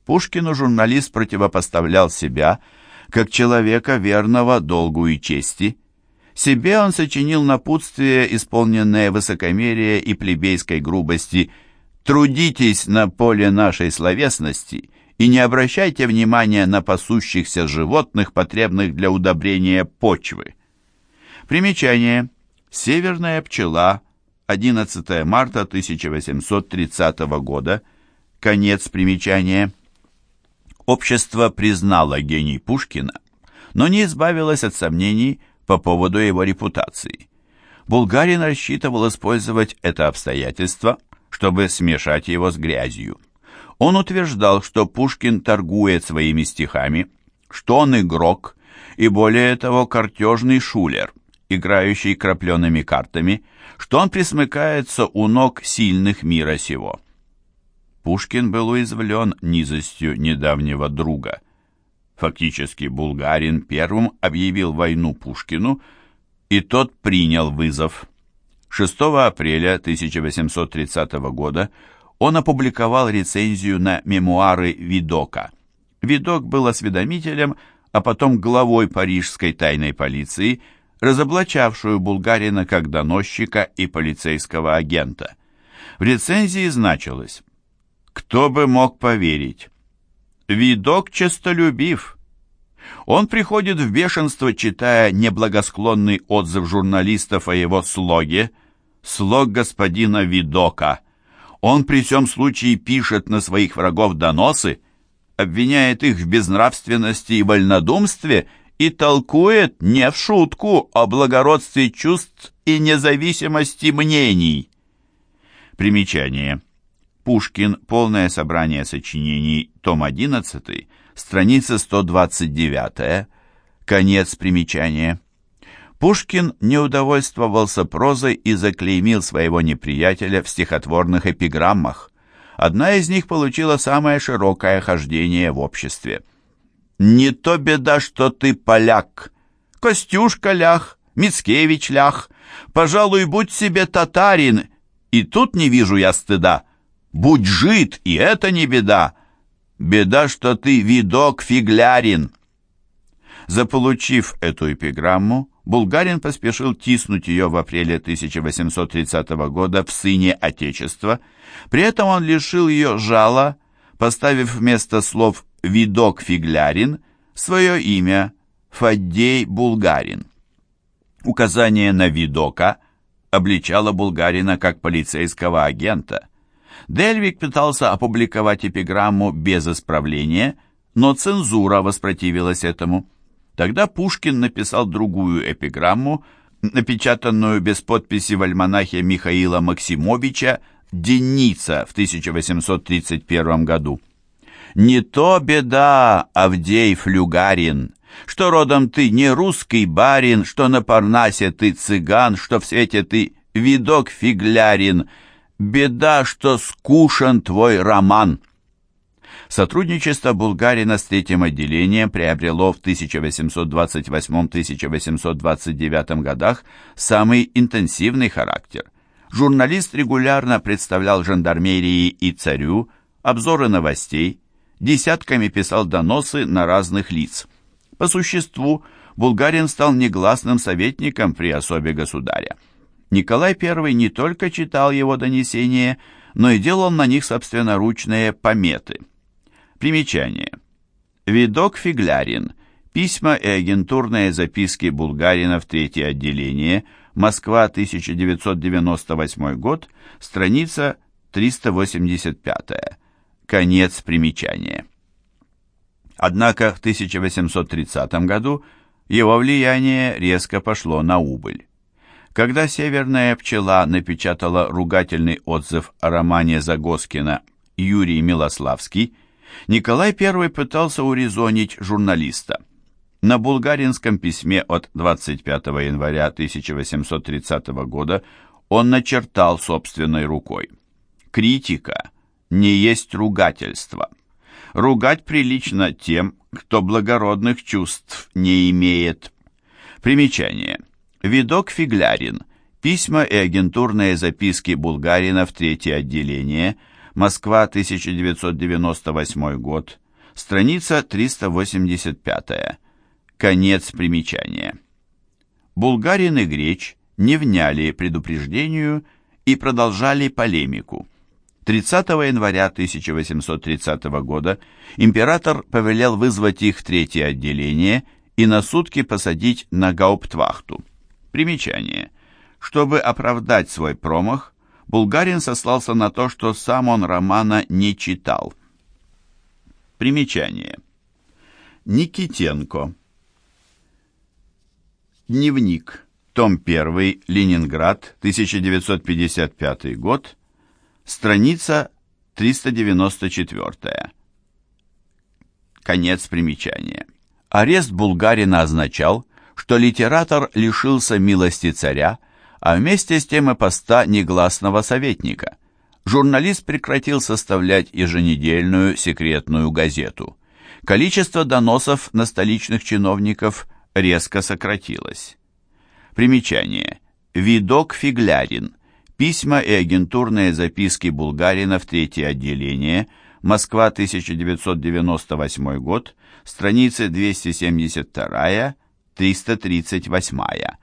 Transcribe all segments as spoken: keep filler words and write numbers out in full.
Пушкину журналист противопоставлял себя как человека, верного долгу и чести. Себе он сочинил напутствие, исполненное высокомерия и плебейской грубости: «Трудитесь на поле нашей словесности и не обращайте внимания на пасущихся животных, потребных для удобрения почвы». Примечание. «Северная пчела», одиннадцатое марта тысяча восемьсот тридцатого года. Конец примечания. Общество признало гений Пушкина, но не избавилось от сомнений по поводу его репутации. Булгарин рассчитывал использовать это обстоятельство, чтобы смешать его с грязью. Он утверждал, что Пушкин торгует своими стихами, что он игрок и, более того, картежный шулер, играющий крапленными картами, что он присмыкается у ног сильных мира сего. Пушкин был уязвлен низостью недавнего друга. Фактически Булгарин первым объявил войну Пушкину, и тот принял вызов. шестого апреля тысяча восемьсот тридцатого года он опубликовал рецензию на мемуары Видока. Видок был осведомителем, а потом главой парижской тайной полиции, разоблачавшую Булгарина как доносчика и полицейского агента. В рецензии значилось: «Кто бы мог поверить? Видок честолюбив. Он приходит в бешенство, читая неблагосклонный отзыв журналистов о его слоге, слог господина Видока. Он при всем случае пишет на своих врагов доносы, обвиняет их в безнравственности и вольнодумстве и толкует не в шутку о благородстве чувств и независимости мнений». Примечание. Пушкин. Полное собрание сочинений. Том одиннадцатый. Страница сто двадцать девять. Конец примечания. Пушкин не удовольствовался прозой и заклеймил своего неприятеля в стихотворных эпиграммах. Одна из них получила самое широкое хождение в обществе. «Не то беда, что ты поляк, Костюшка лях, Мицкевич лях, пожалуй, будь себе татарин, и тут не вижу я стыда. Будь жид, и это не беда. Беда, что ты видок фиглярин». Заполучив эту эпиграмму, Булгарин поспешил тиснуть ее в апреле тысяча восемьсот тридцатого года в «Сыне Отечества». При этом он лишил ее жала, поставив вместо слов «видок фиглярин» свое имя Фаддей Булгарин. Указание на видока обличало Булгарина как полицейского агента. Дельвиг пытался опубликовать эпиграмму без исправления, но цензура воспротивилась этому. Тогда Пушкин написал другую эпиграмму, напечатанную без подписи в альманахе Михаила Максимовича «Деница» в тысяча восемьсот тридцать первом году. «Не то беда, Авдей Флюгарин, что родом ты не русский барин, что на Парнасе ты цыган, что в свете ты видок фиглярин. Беда, что скушен твой роман». Сотрудничество Булгарина с третьим отделением приобрело в тысяча восемьсот двадцать восьмом — тысяча восемьсот двадцать девятом годах самый интенсивный характер. Журналист регулярно представлял жандармерии и царю обзоры новостей, десятками писал доносы на разных лиц. По существу, Булгарин стал негласным советником при особе государя. Николай Первый не только читал его донесения, но и делал на них собственноручные пометы. Примечание. Видок фиглярин. Письма и агентурные записки Булгарина в третье отделение. Москва, тысяча девятьсот девяносто восьмой год. Страница триста восемьдесят пять. Конец примечания. Однако в тысяча восемьсот тридцатом году его влияние резко пошло на убыль. Когда «Северная пчела» напечатала ругательный отзыв о романе Загоскина «Юрий Милославский», Николай Первый пытался урезонить журналиста. На булгаринском письме от двадцать пятого января тысяча восемьсот тридцатого года он начертал собственной рукой: «Критика не есть ругательство. Ругать прилично тем, кто благородных чувств не имеет». Примечание. Видок фиглярин. Письма и агентурные записки Булгарина в третье отделение. Москва, тысяча девятьсот девяносто восьмой год, страница триста восемьдесят пятая. Конец примечания. Булгарин и Греч не вняли предупреждению и продолжали полемику. тридцатого января тысяча восемьсот тридцатого года император повелел вызвать их в третье отделение и на сутки посадить на гауптвахту. Примечание. Чтобы оправдать свой промах, Булгарин сослался на то, что сам он романа не читал. Примечание. Никитенко. Дневник. Том один. Ленинград. тысяча девятьсот пятьдесят пятый год. Страница триста девяносто четвёртая. Конец примечания. Арест Булгарина означал, что литератор лишился милости царя, а вместе с тем и поста негласного советника. Журналист прекратил составлять еженедельную секретную газету. Количество доносов на столичных чиновников резко сократилось. Примечание. Видок Фиглярин. Письма и агентурные записки Булгарина в третье отделение. Москва, тысяча девятьсот девяносто восьмой год. Страницы двести семьдесят два — триста тридцать восемь.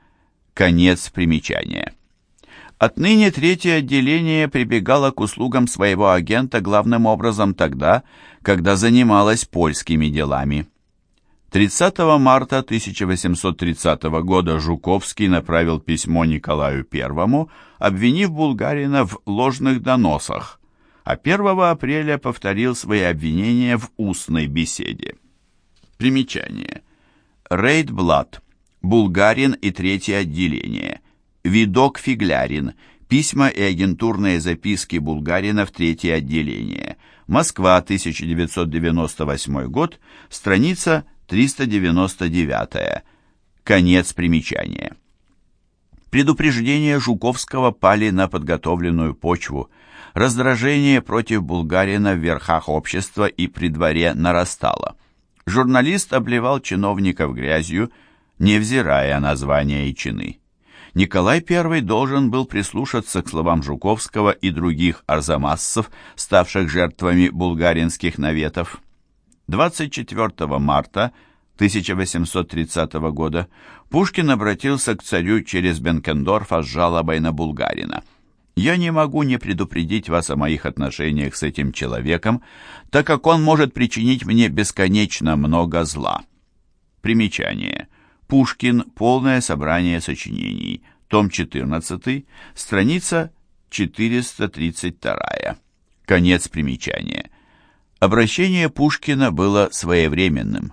Конец примечания. Отныне третье отделение прибегало к услугам своего агента главным образом тогда, когда занималось польскими делами. тридцатого марта тысяча восемьсот тридцатого года Жуковский направил письмо Николаю Первому, обвинив Булгарина в ложных доносах, а первого апреля повторил свои обвинения в устной беседе. Примечание. Рейдблат. Булгарин и третье отделение. Видок Фиглярин. Письма и агентурные записки Булгарина в третье отделение. Москва, тысяча девятьсот девяносто восьмой год, страница триста девяносто девятая. Конец примечания. Предупреждения Жуковского пали на подготовленную почву. Раздражение против Булгарина в верхах общества и при дворе нарастало. Журналист обливал чиновников грязью, невзирая на звания и чины. Николай Первый должен был прислушаться к словам Жуковского и других арзамассов, ставших жертвами булгаринских наветов. двадцать четвёртого марта тысяча восемьсот тридцатого года Пушкин обратился к царю через Бенкендорфа с жалобой на Булгарина. «Я не могу не предупредить вас о моих отношениях с этим человеком, так как он может причинить мне бесконечно много зла». Примечание. Пушкин. Полное собрание сочинений. Том четырнадцатый. Страница четыреста тридцать два. Конец примечания. Обращение Пушкина было своевременным.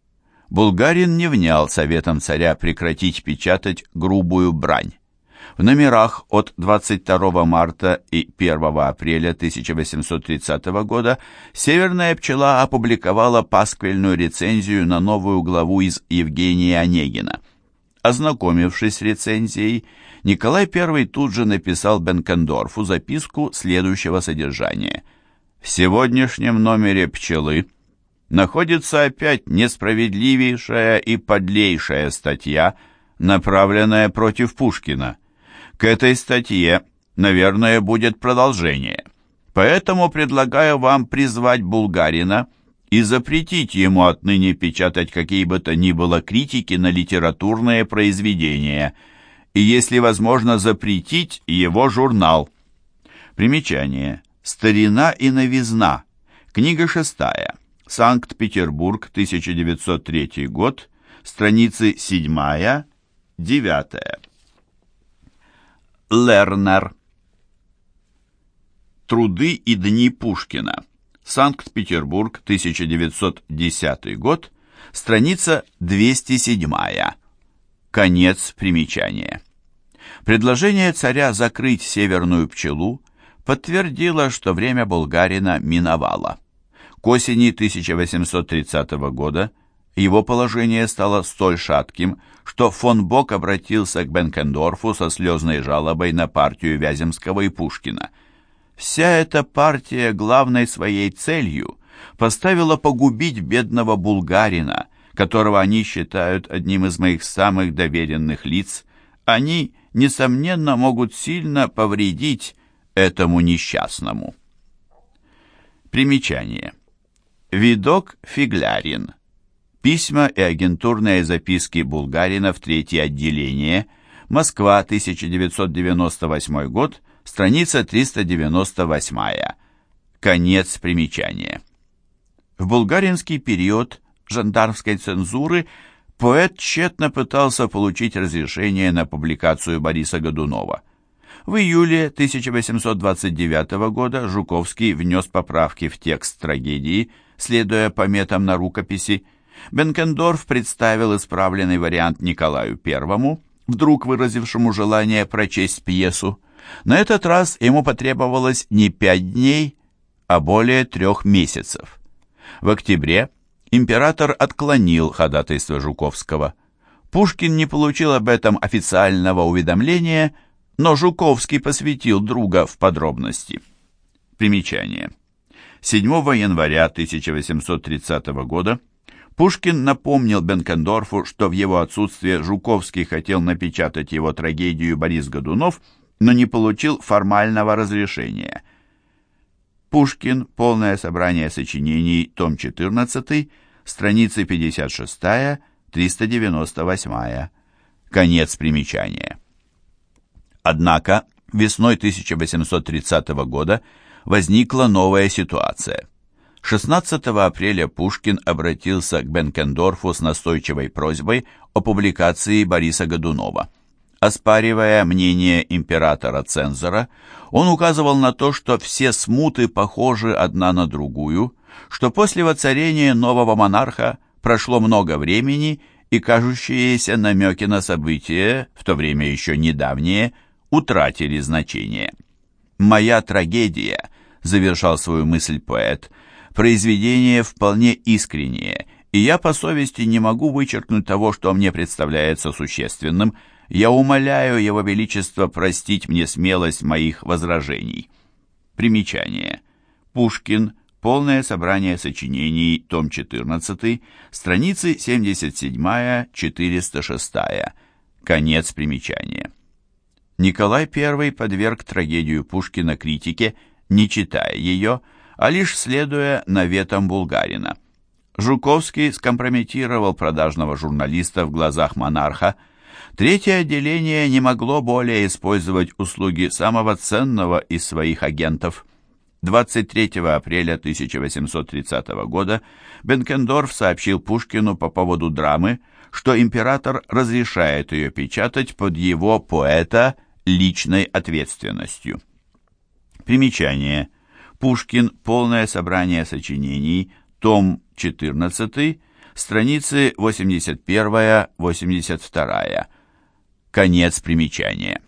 Булгарин не внял советом царя прекратить печатать грубую брань. В номерах от двадцать второго марта и первого апреля тысяча восемьсот тридцатого года «Северная пчела» опубликовала пасквильную рецензию на новую главу из Евгения Онегина. Ознакомившись с рецензией, Николай Первый тут же написал Бенкендорфу записку следующего содержания. «В сегодняшнем номере «Пчелы» находится опять несправедливейшая и подлейшая статья, направленная против Пушкина. К этой статье, наверное, будет продолжение. Поэтому предлагаю вам призвать Булгарина и запретить ему отныне печатать какие бы то ни было критики на литературные произведения, и, если возможно, запретить его журнал». Примечание. «Старина и новизна». Книга шестая. Санкт-Петербург, тысяча девятьсот третий год. Страницы седьмая, девятая. Лернер. Труды и дни Пушкина. Санкт-Петербург, тысяча девятьсот десятый год. Страница двести седьмая. Конец примечания. Предложение царя закрыть «Северную пчелу» подтвердило, что время Булгарина миновало. К осени тысяча восемьсот тридцатого года его положение стало столь шатким, что фон Бок обратился к Бенкендорфу со слезной жалобой на партию Вяземского и Пушкина. Вся эта партия главной своей целью поставила погубить бедного Булгарина, которого они считают одним из моих самых доверенных лиц. Они, несомненно, могут сильно повредить этому несчастному. Примечание. Видок Фиглярин. Письма и агентурные записки Булгарина в третье отделение. Москва, тысяча девятьсот девяносто восьмой год, страница триста девяносто восемь. Конец примечания. В булгаринский период жандармской цензуры поэт тщетно пытался получить разрешение на публикацию Бориса Годунова. В июле тысяча восемьсот двадцать девятого года Жуковский внес поправки в текст трагедии, следуя пометам на рукописи. Бенкендорф представил исправленный вариант Николаю Первому, вдруг выразившему желание прочесть пьесу. На этот раз ему потребовалось не пять дней, а более трех месяцев. В октябре император отклонил ходатайство Жуковского. Пушкин не получил об этом официального уведомления, но Жуковский посвятил друга в подробности. Примечание. седьмого января тысяча восемьсот тридцатого года Пушкин напомнил Бенкендорфу, что в его отсутствие Жуковский хотел напечатать его трагедию «Борис Годунов», но не получил формального разрешения. Пушкин. Полное собрание сочинений. Том четырнадцатый. Страницы пятьдесят шесть — триста девяносто восемь. Конец примечания. Однако весной тысяча восемьсот тридцатого года возникла новая ситуация. шестнадцатого апреля Пушкин обратился к Бенкендорфу с настойчивой просьбой о публикации Бориса Годунова. Оспаривая мнение императора-цензора, он указывал на то, что все смуты похожи одна на другую, что после воцарения нового монарха прошло много времени, и кажущиеся намеки на события, в то время еще недавние, утратили значение. «Моя трагедия», — завершал свою мысль поэт, — «произведение вполне искреннее, и я по совести не могу вычеркнуть того, что мне представляется существенным. Я умоляю Его Величество простить мне смелость моих возражений». Примечание. Пушкин. Полное собрание сочинений. Том четырнадцатый. Страницы семьдесят семь — четыреста шесть. Конец примечания. Николай Первый подверг трагедию Пушкина критике, не читая ее, а лишь следуя наветам Булгарина. Жуковский скомпрометировал продажного журналиста в глазах монарха. Третье отделение не могло более использовать услуги самого ценного из своих агентов. двадцать третьего апреля тысяча восемьсот тридцатого года Бенкендорф сообщил Пушкину по поводу драмы, что император разрешает ее печатать под его, поэта, личной ответственностью. Примечание. Пушкин. Полное собрание сочинений. Том четырнадцатый. Страницы восемьдесят один — восемьдесят два. Конец примечания.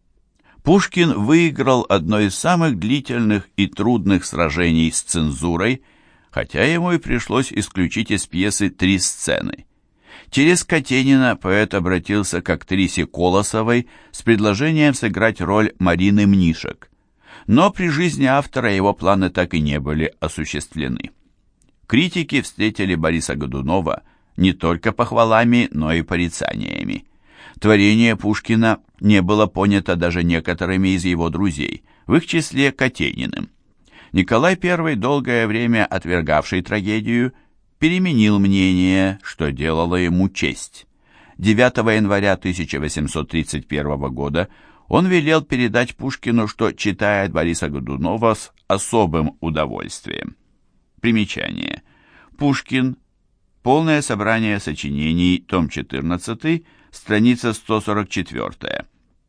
Пушкин выиграл одно из самых длительных и трудных сражений с цензурой, хотя ему и пришлось исключить из пьесы три сцены. Через Катенина поэт обратился к актрисе Колосовой с предложением сыграть роль Марины Мнишек, но при жизни автора его планы так и не были осуществлены. Критики встретили Бориса Годунова не только похвалами, но и порицаниями. Творение Пушкина не было понято даже некоторыми из его друзей, в их числе Катениным. Николай Первый, долгое время отвергавший трагедию, переменил мнение, что делало ему честь. девятого января тысяча восемьсот тридцать первого года он велел передать Пушкину, что читает Бориса Годунова с особым удовольствием. Примечание. Пушкин. Полное собрание сочинений. Том четырнадцатый. Страница сто сорок четыре.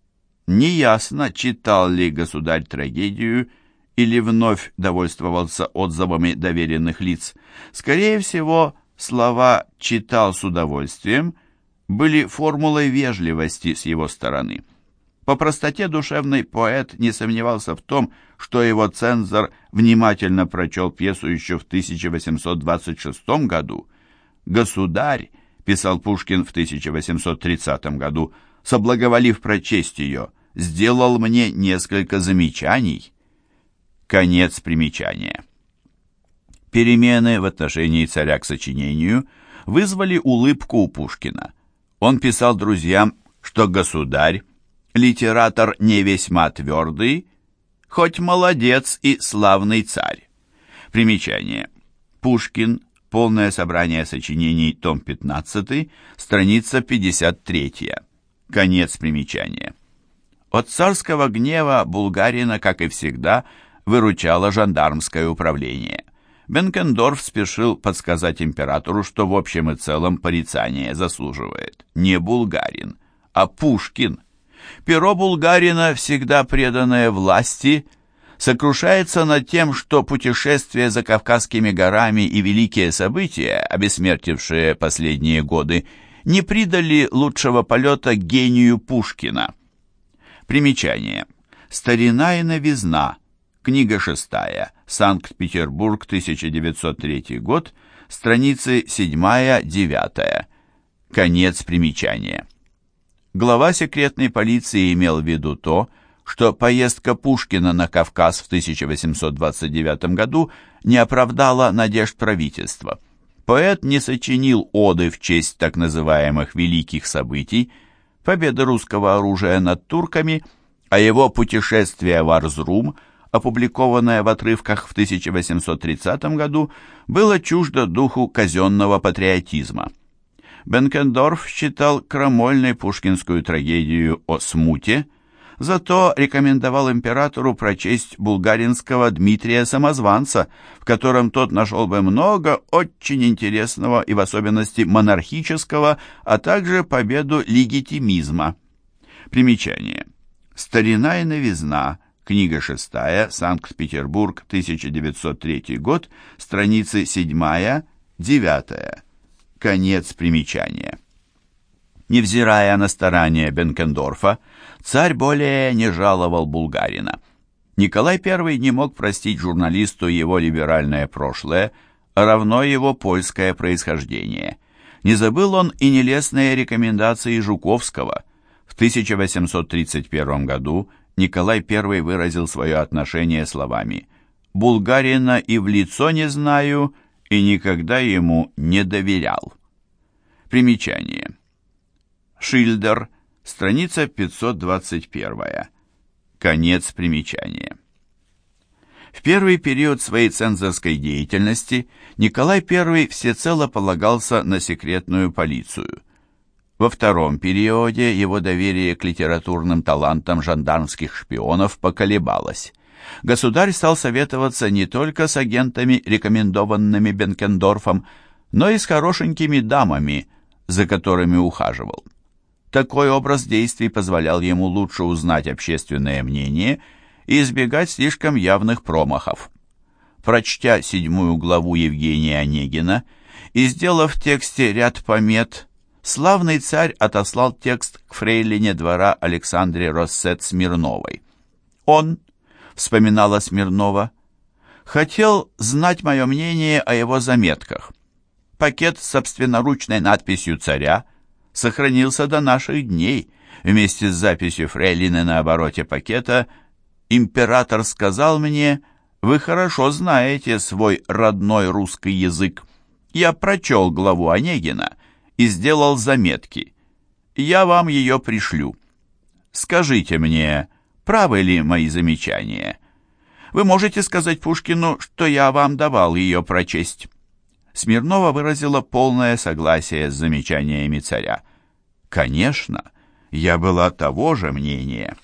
Неясно, читал ли государь трагедию или вновь довольствовался отзывами доверенных лиц. Скорее всего, слова «читал с удовольствием» были формулой вежливости с его стороны. По простоте душевной поэт не сомневался в том, что его цензор внимательно прочел пьесу еще в тысяча восемьсот двадцать шестом году. «Государь», — писал Пушкин в тысяча восемьсот тридцатом году, соблаговолив прочесть ее, «сделал мне несколько замечаний». Конец примечания. Перемены в отношении царя к сочинению вызвали улыбку у Пушкина. Он писал друзьям, что государь, литератор не весьма твердый, хоть молодец и славный царь. Примечание. Пушкин. Полное собрание сочинений, том пятнадцатый, страница пятьдесят третья. Конец примечания. От царского гнева Булгарина, как и всегда, выручало жандармское управление. Бенкендорф спешил подсказать императору, что в общем и целом порицание заслуживает не Булгарин, а Пушкин. Перо Булгарина, всегда преданное власти, сокрушается над тем, что путешествия за Кавказскими горами и великие события, обессмертившие последние годы, не придали лучшего полета гению Пушкина. Примечание. «Старина и новизна». Книга шестая. Санкт-Петербург, тысяча девятьсот третий год. Страницы седьмая-девятая. Конец примечания. Глава секретной полиции имел в виду то, что поездка Пушкина на Кавказ в тысяча восемьсот двадцать девятом году не оправдала надежд правительства. Поэт не сочинил оды в честь так называемых «великих событий», победы русского оружия над турками, а его «Путешествие в Арзрум», опубликованное в отрывках в тысяча восемьсот тридцатом году, было чуждо духу казенного патриотизма. Бенкендорф считал крамольной пушкинскую трагедию о смуте, зато рекомендовал императору прочесть булгаринского Дмитрия Самозванца, в котором тот нашел бы много очень интересного и в особенности монархического, а также победу легитимизма. Примечание. «Старина и новизна», книга шестая, Санкт-Петербург, тысяча девятьсот третий год, страницы седьмая-девятая. Конец примечания. Невзирая на старания Бенкендорфа, царь более не жаловал Булгарина. Николай Первый не мог простить журналисту его либеральное прошлое, а равно его польское происхождение. Не забыл он и нелестные рекомендации Жуковского. В тысяча восемьсот тридцать первом году Николай Первый выразил свое отношение словами: «Булгарина и в лицо не знаю, и никогда ему не доверял». Примечание. Шильдер, страница пятьсот двадцать первая. Конец примечания. В первый период своей цензорской деятельности Николай Первый всецело полагался на секретную полицию. Во втором периоде его доверие к литературным талантам жандармских шпионов поколебалось. Государь стал советоваться не только с агентами, рекомендованными Бенкендорфом, но и с хорошенькими дамами, за которыми ухаживал. Такой образ действий позволял ему лучше узнать общественное мнение и избегать слишком явных промахов. Прочтя седьмую главу Евгения Онегина и сделав в тексте ряд помет, славный царь отослал текст к фрейлине двора Александре Россет Смирновой. «Он, — вспоминала Смирнова, — хотел знать мое мнение о его заметках. Пакет с собственноручной надписью царя сохранился до наших дней. Вместе с записью фрейлины на обороте пакета император сказал мне: «Вы хорошо знаете свой родной русский язык». Я прочел главу Онегина и сделал заметки. Я вам ее пришлю. Скажите мне, правы ли мои замечания? Вы можете сказать Пушкину, что я вам давал ее прочесть». Смирнова выразила полное согласие с замечаниями царя. «Конечно, я была того же мнения».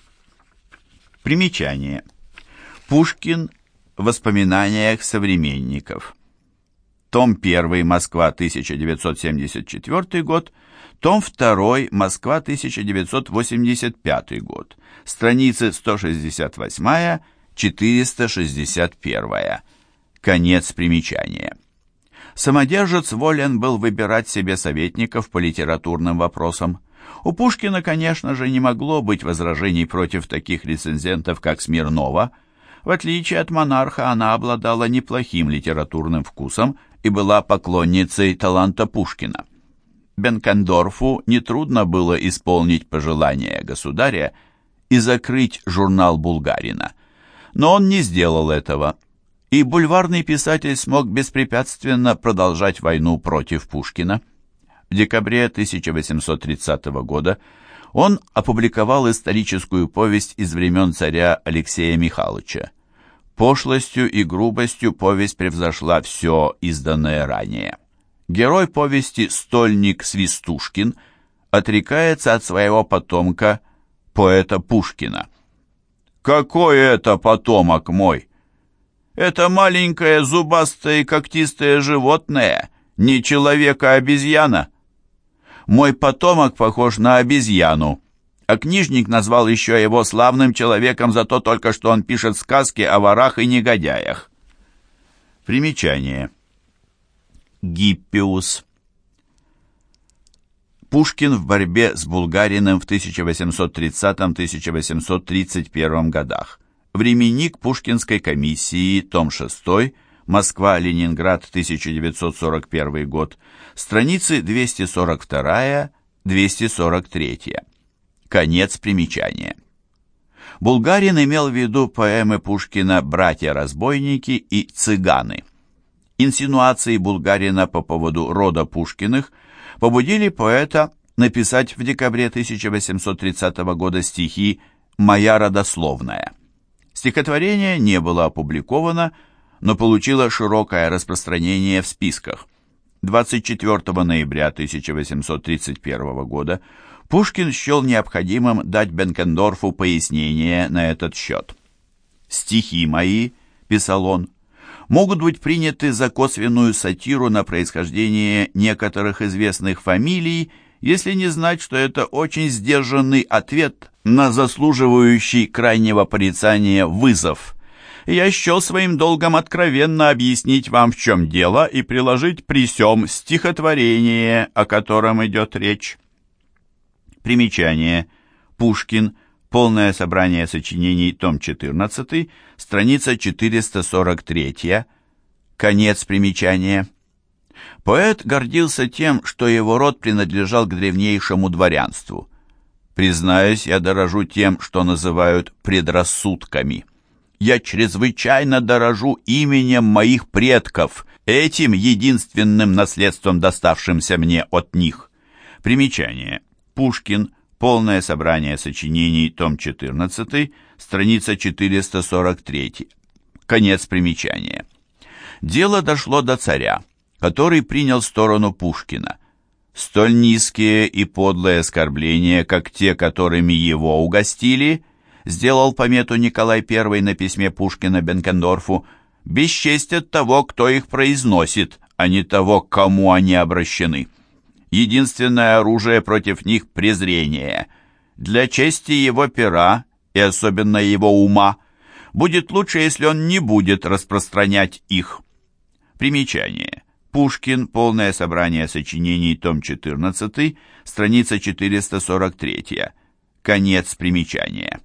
Примечание. Пушкин в воспоминаниях современников. Том первый, Москва, тысяча девятьсот семьдесят четвёртый год. Том второй, Москва, тысяча девятьсот восемьдесят пятый год. Страницы сто шестьдесят восемь — четыреста шестьдесят один. Конец примечания. Самодержец волен был выбирать себе советников по литературным вопросам. У Пушкина, конечно же, не могло быть возражений против таких рецензентов, как Смирнова. В отличие от монарха, она обладала неплохим литературным вкусом и была поклонницей таланта Пушкина. Бенкендорфу нетрудно было исполнить пожелание государя и закрыть журнал Булгарина. Но он не сделал этого, и бульварный писатель смог беспрепятственно продолжать войну против Пушкина. В декабре тысяча восемьсот тридцатого года он опубликовал историческую повесть из времен царя Алексея Михайловича. Пошлостью и грубостью повесть превзошла все изданное ранее. Герой повести Стольник Свистушкин отрекается от своего потомка, поэта Пушкина. «Какой это потомок мой? Это маленькое зубастое и когтистое животное, не человек, а обезьяна. Мой потомок похож на обезьяну, а книжник назвал еще его славным человеком за то только, что он пишет сказки о ворах и негодяях». Примечание. Гиппиус. Пушкин в борьбе с Булгариным в тысяча восемьсот тридцатом — тысяча восемьсот тридцать первом годах. Временник Пушкинской комиссии, том шестой, Москва-Ленинград, тысяча девятьсот сорок первый год, страницы двести сорок два — двести сорок три. Конец примечания. Булгарин имел в виду поэмы Пушкина «Братья-разбойники» и «Цыганы». Инсинуации Булгарина по поводу рода Пушкиных побудили поэта написать в декабре тысяча восемьсот тридцатого года стихи «Моя родословная». Стихотворение не было опубликовано, но получило широкое распространение в списках. двадцать четвёртого ноября тысяча восемьсот тридцать первого года Пушкин счел необходимым дать Бенкендорфу пояснение на этот счет. «Стихи мои», — писал он, — «могут быть приняты за косвенную сатиру на происхождение некоторых известных фамилий, если не знать, что это очень сдержанный ответ на заслуживающий крайнего порицания вызов. Я счел своим долгом откровенно объяснить вам, в чем дело, и приложить при сём стихотворение, о котором идет речь». Примечание. Пушкин. Полное собрание сочинений, том четырнадцатый, страница четыреста сорок три. Конец примечания. Поэт гордился тем, что его род принадлежал к древнейшему дворянству. «Признаюсь, я дорожу тем, что называют предрассудками. Я чрезвычайно дорожу именем моих предков, этим единственным наследством, доставшимся мне от них». Примечание. Пушкин. Полное собрание сочинений, том четырнадцатый, страница четыреста сорок три. Конец примечания. Дело дошло до царя, который принял сторону Пушкина. Столь низкие и подлые оскорбления, как те, которыми его угостили, сделал помету Николай Первый на письме Пушкина Бенкендорфу, бесчестят того, кто их произносит, а не того, к кому они обращены. Единственное оружие против них — презрение. Для чести его пера, и особенно его ума, будет лучше, если он не будет распространять их. Примечание. Пушкин. Полное собрание сочинений, том четырнадцатый, страница четыреста сорок три. Конец примечания.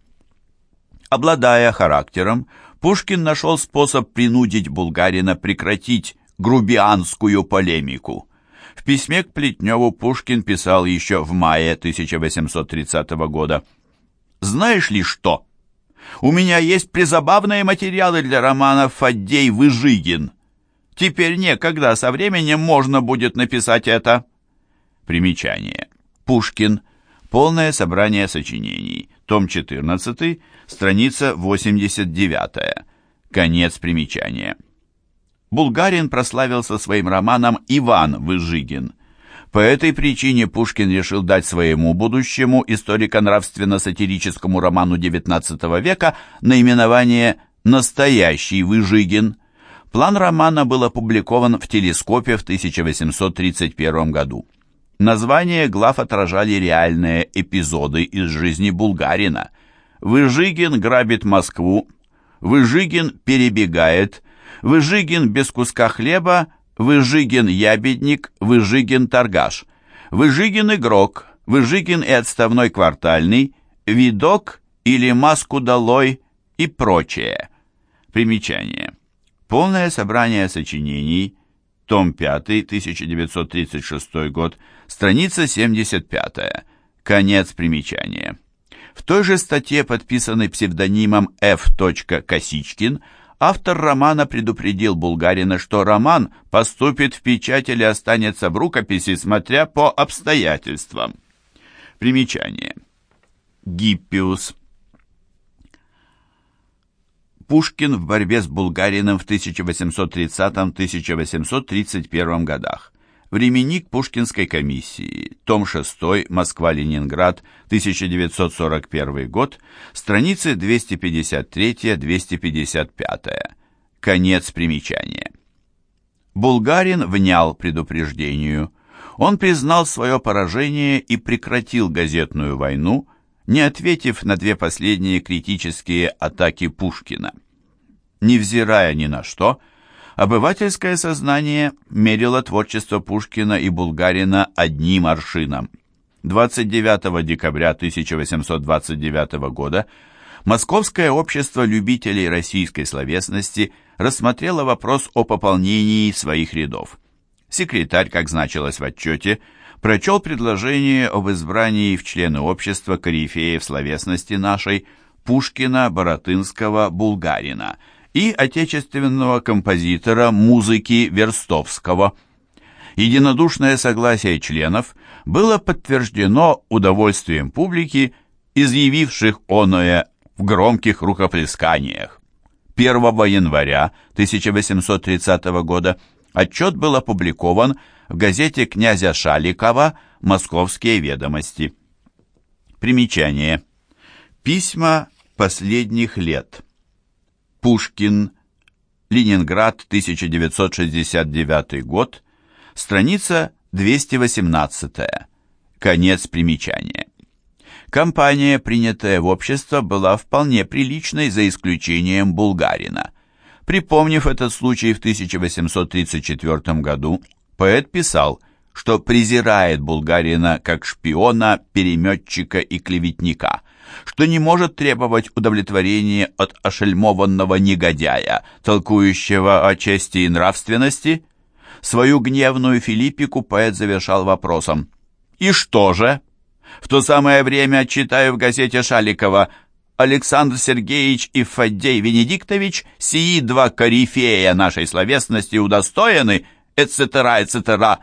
Обладая характером, Пушкин нашел способ принудить Булгарина прекратить грубианскую полемику. В письме к Плетневу Пушкин писал еще в мае тысяча восемьсот тридцатого года: «Знаешь ли что? У меня есть призабавные материалы для романа «Фаддей-Выжигин». Теперь некогда, со временем можно будет написать это». Примечание. Пушкин. Полное собрание сочинений. Том четырнадцатый, страница восемьдесят девять. Конец примечания. Булгарин прославился своим романом «Иван Выжигин». По этой причине Пушкин решил дать своему будущему историко-нравственно-сатирическому роману девятнадцатого века наименование «Настоящий Выжигин». План романа был опубликован в «Телескопе» в тысяча восемьсот тридцать первом году. Названия глав отражали реальные эпизоды из жизни Булгарина. Выжигин грабит Москву, Выжигин перебегает, Выжигин без куска хлеба, Выжигин ябедник, Выжигин торгаш, Выжигин игрок, Выжигин и отставной квартальный, видок или маску долой и прочее. Примечание. Полное собрание сочинений, том пятый, тысяча девятьсот тридцать шестой год, страница семьдесят пять. Конец примечания. В той же статье, подписанной псевдонимом Ф. Косичкин, автор романа предупредил Булгарина, что роман поступит в печать или останется в рукописи, смотря по обстоятельствам. Примечание. Гиппиус. Пушкин в борьбе с Булгариным в тысяча восемьсот тридцатом — тысяча восемьсот тридцать первом годах. Временник Пушкинской комиссии, том шестой, Москва-Ленинград, тысяча девятьсот сорок первый год, страницы двести пятьдесят три — двести пятьдесят пять. Конец примечания. Булгарин внял предупреждению. Он признал свое поражение и прекратил газетную войну, не ответив на две последние критические атаки Пушкина. Невзирая ни на что, обывательское сознание мерило творчество Пушкина и Булгарина одним аршином. двадцать девятого декабря тысяча восемьсот двадцать девятого года Московское общество любителей российской словесности рассмотрело вопрос о пополнении своих рядов. Секретарь, как значилось в отчете, прочел предложение об избрании в члены общества корифеев словесности нашей Пушкина, Баратынского, Булгарина и отечественного композитора музыки Верстовского. Единодушное согласие членов было подтверждено удовольствием публики, изъявивших оное в громких рукоплесканиях. первого января тысяча восемьсот тридцатого года отчет был опубликован в газете князя Шаликова «Московские ведомости». Примечание. Письма последних лет. Пушкин. Ленинград, тысяча девятьсот шестьдесят девятый год. Страница двести восемнадцатая. Конец примечания. Компания, принятая в общество, была вполне приличной, за исключением Булгарина. Припомнив этот случай в тысяча восемьсот тридцать четвёртом году, поэт писал, что презирает Булгарина как шпиона, переметчика и клеветника, что не может требовать удовлетворения от ошельмованного негодяя, толкующего о чести и нравственности. Свою гневную филиппику поэт завершал вопросом: «И что же?» В то самое время читаю в газете Шаликова: «Александр Сергеевич и Фаддей Венедиктович, сии два корифея нашей словесности удостоены, эт-цетера, эт-цетера.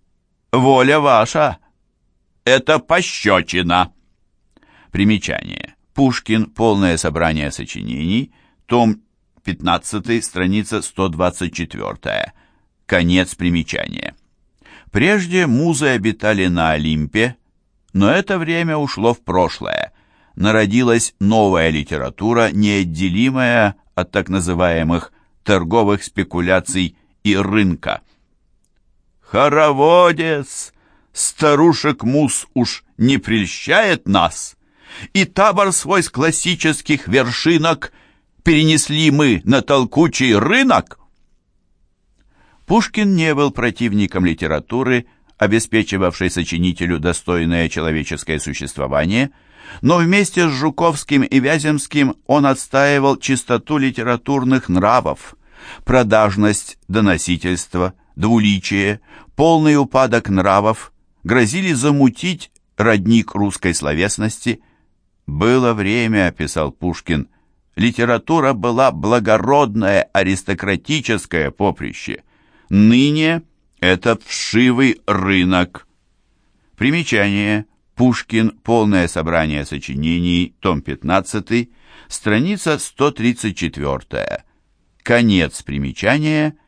Воля ваша, это пощечина». Примечание. Пушкин. Полное собрание сочинений. Том пятнадцатый, страница сто двадцать четыре. Конец примечания. Прежде музы обитали на Олимпе, но это время ушло в прошлое. Народилась новая литература, неотделимая от так называемых торговых спекуляций и рынка. «Хороводец, старушек муз уж не прельщает нас, и табор свой с классических вершинок перенесли мы на толкучий рынок». Пушкин не был противником литературы, обеспечивавшей сочинителю достойное человеческое существование, но вместе с Жуковским и Вяземским он отстаивал чистоту литературных нравов. Продажность, доносительство, двуличие, полный упадок нравов грозили замутить родник русской словесности. «Было время, — писал Пушкин, — литература была благородное аристократическое поприще. Ныне это вшивый рынок». Примечание. Пушкин. Полное собрание сочинений. Том пятнадцатый. Страница сто тридцать четыре. Конец примечания.